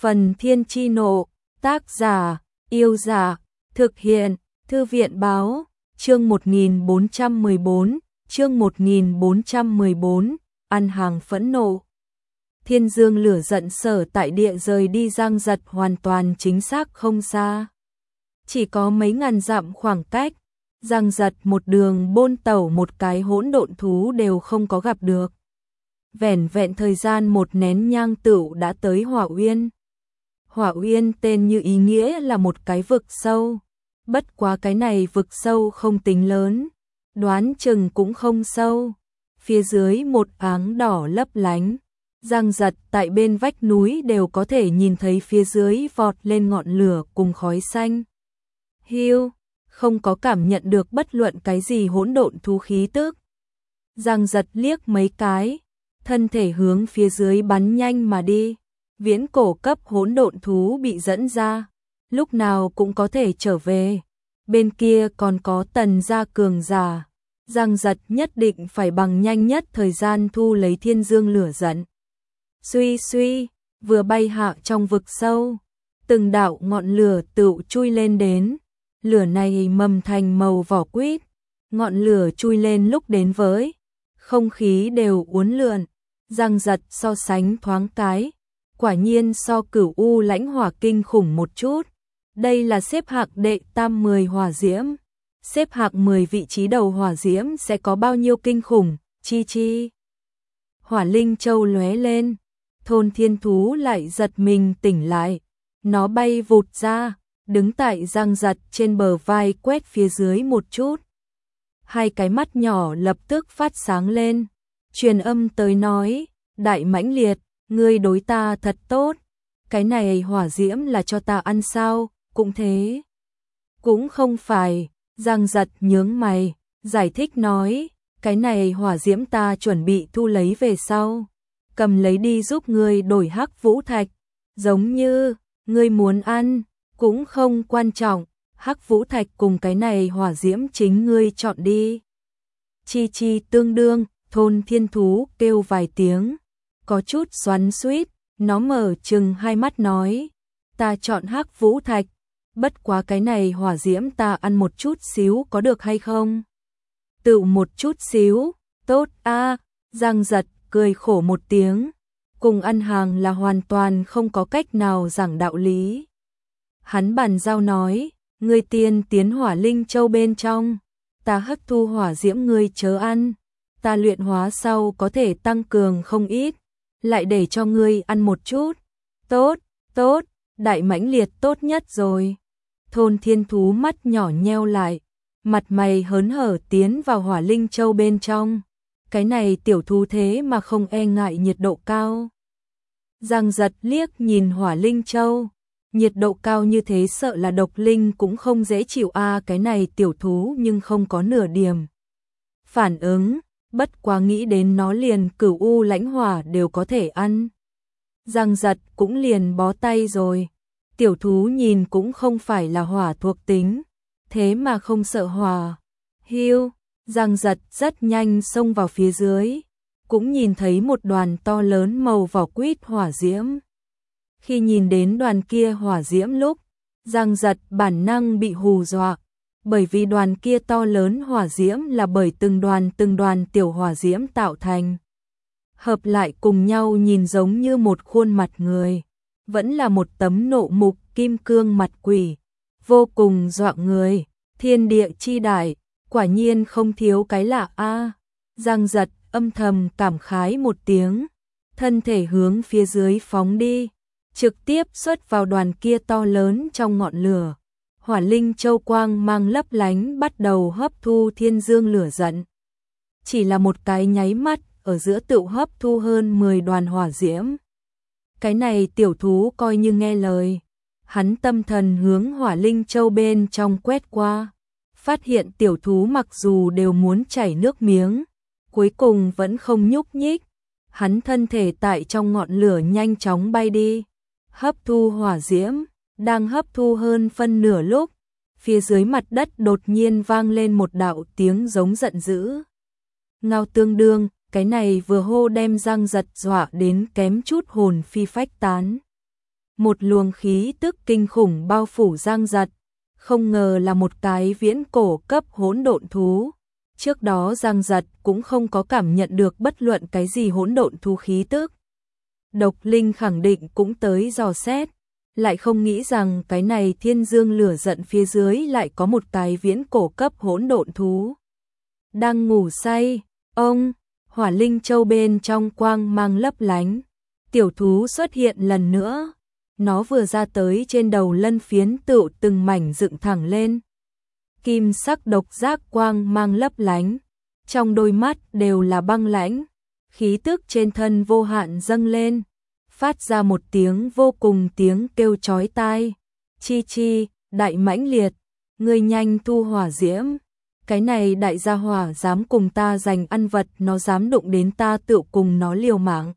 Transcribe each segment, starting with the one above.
Phần Thiên Chi Nộ, tác giả, Yêu Dạ, thực hiện, Thư viện Báo, chương 1414, chương 1414, ăn hàng phẫn nộ. Thiên Dương lửa giận sở tại địa rời đi Giang Giật hoàn toàn chính xác không xa. Chỉ có mấy ngàn dặm khoảng cách, Giang Giật một đường bôn tẩu một cái hỗn độn thú đều không có gặp được. Vẻn vẹn thời gian một nén nhang tựu đã tới Hỏa Uyên. Hỏa Uyên tên như ý nghĩa là một cái vực sâu. Bất quá cái này vực sâu không tính lớn, đoán chừng cũng không sâu. Phía dưới một áng đỏ lấp lánh. Giang Giật tại bên vách núi đều có thể nhìn thấy phía dưới vọt lên ngọn lửa cùng khói xanh. Hiu, không có cảm nhận được bất luận cái gì hỗn độn thú khí tức. Giang Giật liếc mấy cái, thân thể hướng phía dưới bắn nhanh mà đi. Viễn cổ cấp hỗn độn thú bị dẫn ra, lúc nào cũng có thể trở về. Bên kia còn có Tần gia cường giả. Giang Giật nhất định phải bằng nhanh nhất thời gian thu lấy Thiên Dương lửa giận. Suy suy, vừa bay hạ trong vực sâu, từng đạo ngọn lửa tựu chui lên đến. Lửa này mầm thành màu vỏ quýt, ngọn lửa chui lên lúc đến với không khí đều uốn lượn. Giang Giật so sánh thoáng cái, quả nhiên so Cửu U Lãnh Hỏa kinh khủng một chút. Đây là xếp hạng đệ tam 10 hỏa diễm. Xếp hạng 10 vị trí đầu hỏa diễm sẽ có bao nhiêu kinh khủng, chi chi. Hỏa Linh Châu lóe lên, Thôn Thiên Thú lại giật mình tỉnh lại. Nó bay vụt ra, đứng tại Giang Giật trên bờ vai quét phía dưới một chút. Hai cái mắt nhỏ lập tức phát sáng lên, truyền âm tới nói, đại mãnh liệt, ngươi đối ta thật tốt, cái này hỏa diễm là cho ta ăn sao, cũng thế. Cũng không phải, Giang Giật nhướng mày, giải thích nói, cái này hỏa diễm ta chuẩn bị thu lấy về sau, cầm lấy đi giúp ngươi đổi hắc vũ thạch, giống như, ngươi muốn ăn, cũng không quan trọng, hắc vũ thạch cùng cái này hỏa diễm chính ngươi chọn đi. Chi chi tương đương, Thôn Thiên Thú kêu vài tiếng, có chút xoắn xuýt, nó mở trừng hai mắt nói, ta chọn hắc vũ thạch, bất quá cái này hỏa diễm ta ăn một chút xíu có được hay không? Tự một chút xíu, tốt a. Giang Giật cười khổ một tiếng, cùng ăn hàng là hoàn toàn không có cách nào giảng đạo lý. Hắn bàn giao nói, ngươi tiên tiến Hỏa Linh Châu bên trong, ta hấp thu hỏa diễm ngươi chớ ăn, ta luyện hóa sau có thể tăng cường không ít, lại để cho ngươi ăn một chút. Tốt, tốt, đại mãnh liệt tốt nhất rồi. Thôn Thiên Thú mắt nhỏ nheo lại, mặt mày hớn hở tiến vào Hỏa Linh Châu bên trong. Cái này tiểu thú thế mà không e ngại nhiệt độ cao. Giang Giật liếc nhìn Hỏa Linh Châu, nhiệt độ cao như thế sợ là độc linh cũng không dễ chịu a. Cái này tiểu thú nhưng không có nửa điểm phản ứng, bất quá nghĩ đến nó liền Cửu U Lãnh Hỏa đều có thể ăn. Giang Giật cũng liền bó tay rồi. Tiểu thú nhìn cũng không phải là hỏa thuộc tính, thế mà không sợ hỏa. Hiu, Giang Giật rất nhanh xông vào phía dưới, cũng nhìn thấy một đoàn to lớn màu vỏ quýt hỏa diễm. Khi nhìn đến đoàn kia hỏa diễm lúc, Giang Giật bản năng bị hù dọa, bởi vì đoàn kia to lớn hỏa diễm là bởi từng đoàn tiểu hỏa diễm tạo thành. Hợp lại cùng nhau nhìn giống như một khuôn mặt người, vẫn là một tấm nộ mục kim cương mặt quỷ, vô cùng dọa người. Thiên địa chi đại, quả nhiên không thiếu cái lạ a. Giang Giật âm thầm cảm khái một tiếng, thân thể hướng phía dưới phóng đi, trực tiếp xuất vào đoàn kia to lớn trong ngọn lửa. Hỏa Linh Châu quang mang lấp lánh bắt đầu hấp thu Thiên Dương lửa giận. Chỉ là một cái nháy mắt, ở giữa tựu hấp thu hơn 10 đoàn hỏa diễm. Cái này tiểu thú coi như nghe lời. Hắn tâm thần hướng Hỏa Linh Châu bên trong quét qua, phát hiện tiểu thú mặc dù đều muốn chảy nước miếng, cuối cùng vẫn không nhúc nhích. Hắn thân thể tại trong ngọn lửa nhanh chóng bay đi, hấp thu hỏa diễm, đang hấp thu hơn phân nửa lúc, phía dưới mặt đất đột nhiên vang lên một đạo tiếng giống giận dữ. Ngao tương đương, cái này vừa hô đem Giang Giật dọa đến kém chút hồn phi phách tán. một luồng khí tức kinh khủng bao phủ Giang Giật, không ngờ là một cái viễn cổ cấp hỗn độn thú. Trước đó Giang Giật cũng không có cảm nhận được bất luận cái gì hỗn độn thú khí tức. Độc Linh khẳng định cũng tới dò xét, lại không nghĩ rằng cái này thiên dương lửa giận phía dưới lại có một cái viễn cổ cấp hỗn độn thú. Đang ngủ say, ông, hỏa linh châu bên trong quang mang lấp lánh. Tiểu thú xuất hiện lần nữa, nó vừa ra tới trên đầu lân phiến tựu từng mảnh dựng thẳng lên. Kim sắc độc giác quang mang lấp lánh, trong đôi mắt đều là băng lãnh, khí tức trên thân vô hạn dâng lên, phát ra một tiếng vô cùng tiếng kêu chói tai. Chi chi, đại mãnh liệt, ngươi nhanh thu hỏa diễm. Cái này đại gia hỏa dám cùng ta giành ăn vật, nó dám đụng đến ta tựu cùng nó liều mạng.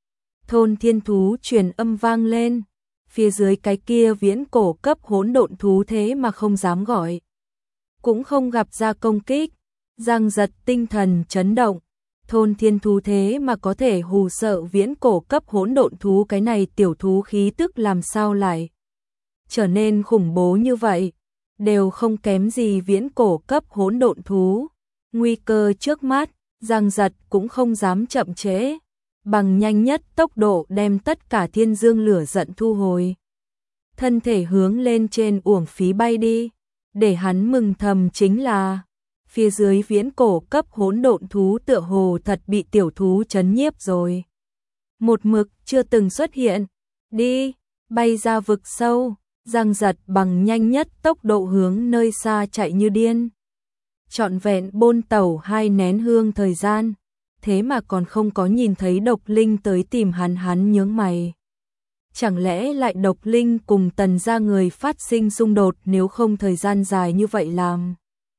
Thôn thiên thú truyền âm vang lên, phía dưới cái kia viễn cổ cấp hỗn độn thú thế mà không dám gọi, cũng không gặp ra công kích. Giang Giật tinh thần chấn động, thôn thiên thú thế mà có thể hù sợ viễn cổ cấp hỗn độn thú, cái này tiểu thú khí tức làm sao lại trở nên khủng bố như vậy, đều không kém gì viễn cổ cấp hỗn độn thú. Nguy cơ trước mắt, Giang Giật cũng không dám chậm trễ, bằng nhanh nhất tốc độ đem tất cả thiên dương lửa giận thu hồi. Thân thể hướng lên trên uổng phí bay đi, để hắn mừng thầm chính là phía dưới viễn cổ cấp hỗn độn thú tựa hồ thật bị tiểu thú chấn nhiếp rồi. Một mực chưa từng xuất hiện, đi, bay ra vực sâu, Giang Giật bằng nhanh nhất tốc độ hướng nơi xa chạy như điên. Trọn vẹn bôn tẩu 2 nén hương thời gian, thế mà còn không có nhìn thấy Độc Linh tới tìm hắn nhướng mày. Chẳng lẽ lại Độc Linh cùng Tần gia người phát sinh xung đột, nếu không thời gian dài như vậy làm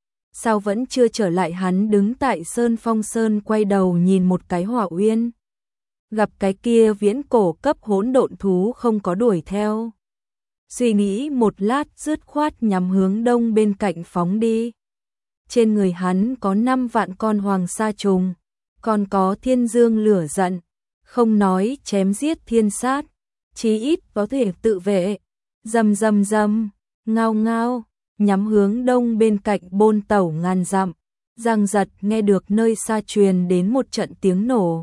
sao vẫn chưa trở lại. Hắn đứng tại Sơn Phong Sơn quay đầu nhìn một cái hỏa uyên, gặp cái kia viễn cổ cấp hỗn độn thú không có đuổi theo. Suy nghĩ một lát dứt khoát nhắm hướng đông bên cạnh phóng đi. Trên người hắn có 5 vạn con hoàng sa trùng, còn có thiên dương lửa giận, không nói chém giết thiên sát, chí ít có thể tự vệ. Rầm rầm rầm, ngao ngao, nhắm hướng đông bên cạnh bôn tẩu ngàn dặm. Giang Giật nghe được nơi xa truyền đến một trận tiếng nổ,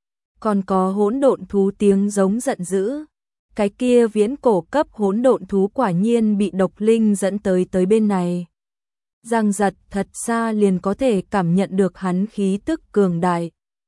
còn có hỗn độn thú tiếng giống giận dữ. Cái kia viễn cổ cấp hỗn độn thú quả nhiên bị Độc Linh dẫn tới bên này. Giang Giật thật xa liền có thể cảm nhận được hắn khí tức cường đại.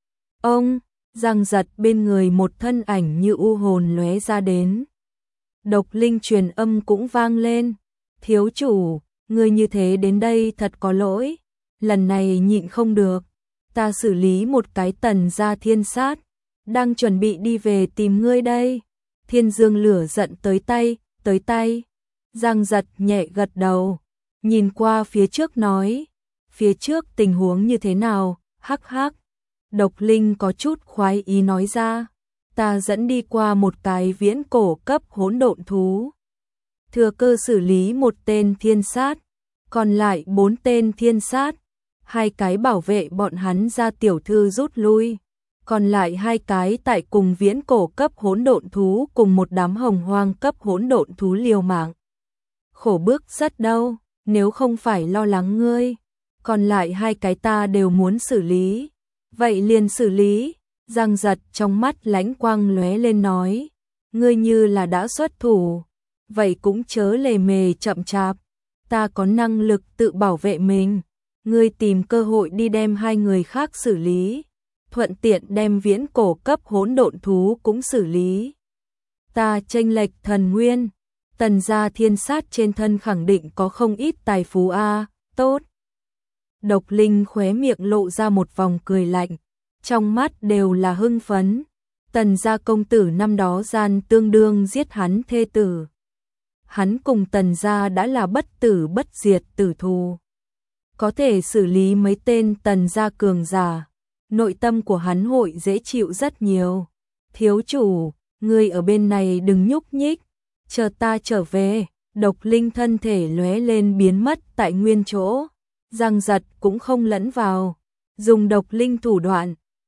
Ông, Giang Giật bên người một thân ảnh như u hồn lóe ra đến. Độc Linh truyền âm cũng vang lên. Thiếu chủ, người như thế đến đây thật có lỗi. Lần này nhịn không được. Ta xử lý một cái Tần gia thiên sát, đang chuẩn bị đi về tìm ngươi đây. Thiên dương lửa giận tới tay. Giang Giật nhẹ gật đầu, nhìn qua phía trước nói, phía trước tình huống như thế nào, hắc hắc. Độc Linh có chút khoái ý nói ra, ta dẫn đi qua một cái viễn cổ cấp hỗn độn thú, thừa cơ xử lý một tên thiên sát, còn lại 4 tên thiên sát, 2 cái bảo vệ bọn hắn ra tiểu thư rút lui. Còn lại 2 cái tại cùng viễn cổ cấp hỗn độn thú cùng một đám hồng hoang cấp hỗn độn thú liều mạng. Khổ bức rất đâu, nếu không phải lo lắng ngươi, còn lại 2 cái ta đều muốn xử lý. Vậy liền xử lý. Giang Giật trong mắt lãnh quang lóe lên nói, ngươi như là đã xuất thủ, vậy cũng chớ lề mề chậm chạp, ta có năng lực tự bảo vệ mình, ngươi tìm cơ hội đi đem 2 người khác xử lý, thuận tiện đem viễn cổ cấp hỗn độn thú cũng xử lý. Ta chênh lệch thần nguyên, Tần gia thiên sát trên thân khẳng định có không ít tài phú a, tốt. Độc Linh khóe miệng lộ ra một vòng cười lạnh, trong mắt đều là hưng phấn. Tần gia công tử năm đó gian tương đương giết hắn thê tử. Hắn cùng Tần gia đã là bất tử bất diệt tử thù, có thể xử lý mấy tên Tần gia cường giả, nội tâm của hắn hội dễ chịu rất nhiều. Thiếu chủ, ngươi ở bên này đừng nhúc nhích, chờ ta trở về. Độc Linh thân thể lóe lên biến mất tại nguyên chỗ. Giang Giật cũng không lẫn vào, dùng Độc Linh thủ đoạn,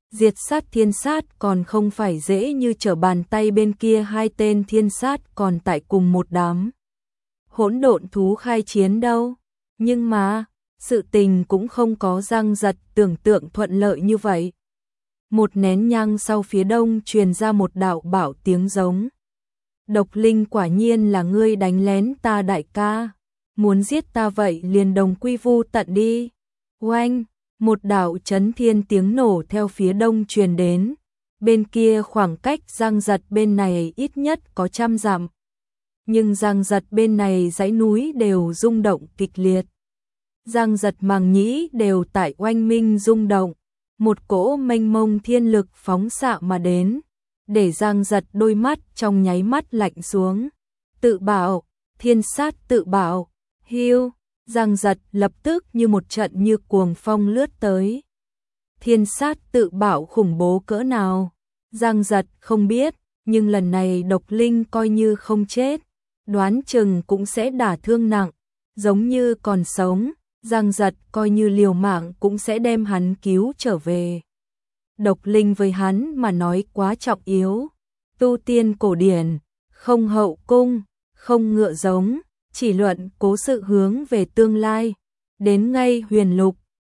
Diệt sát thiên sát còn không phải dễ như trở bàn tay, bên kia hai tên thiên sát còn tại cùng một đám hỗn độn thú khai chiến đâu. Nhưng mà, sự tình cũng không có Giang Giật tưởng tượng thuận lợi như vậy. Một nén nhang sau, phía đông truyền ra một đạo bảo tiếng giống. Độc Linh, quả nhiên là ngươi đánh lén ta đại ca, muốn giết ta vậy liền đồng quy vu tận đi. Oanh, một đạo chấn thiên tiếng nổ theo phía đông truyền đến. Bên kia khoảng cách Giang Giật bên này ít nhất có 100 dặm. Nhưng Giang Giật bên này dãy núi đều rung động kịch liệt. Giang Giật màng nhĩ đều tại oanh minh rung động. Một cỗ mênh mông thiên lực phóng xạ mà đến, để Giang Giật đôi mắt trong nháy mắt lạnh xuống. Tự bảo, thiên sát tự bảo, hiu. Giang Giật lập tức như một trận như cuồng phong lướt tới. Thiên sát tự bảo khủng bố cỡ nào, Giang Giật không biết, nhưng lần này Độc Linh coi như không chết, đoán chừng cũng sẽ đả thương nặng, giống như còn sống, Giang Giật coi như liều mạng cũng sẽ đem hắn cứu trở về. Độc Linh với hắn mà nói quá trọng yếu, tu tiên cổ điển, không hậu cung, không ngựa giống, chỉ luận cố sự hướng về tương lai, đến ngay huyền lục,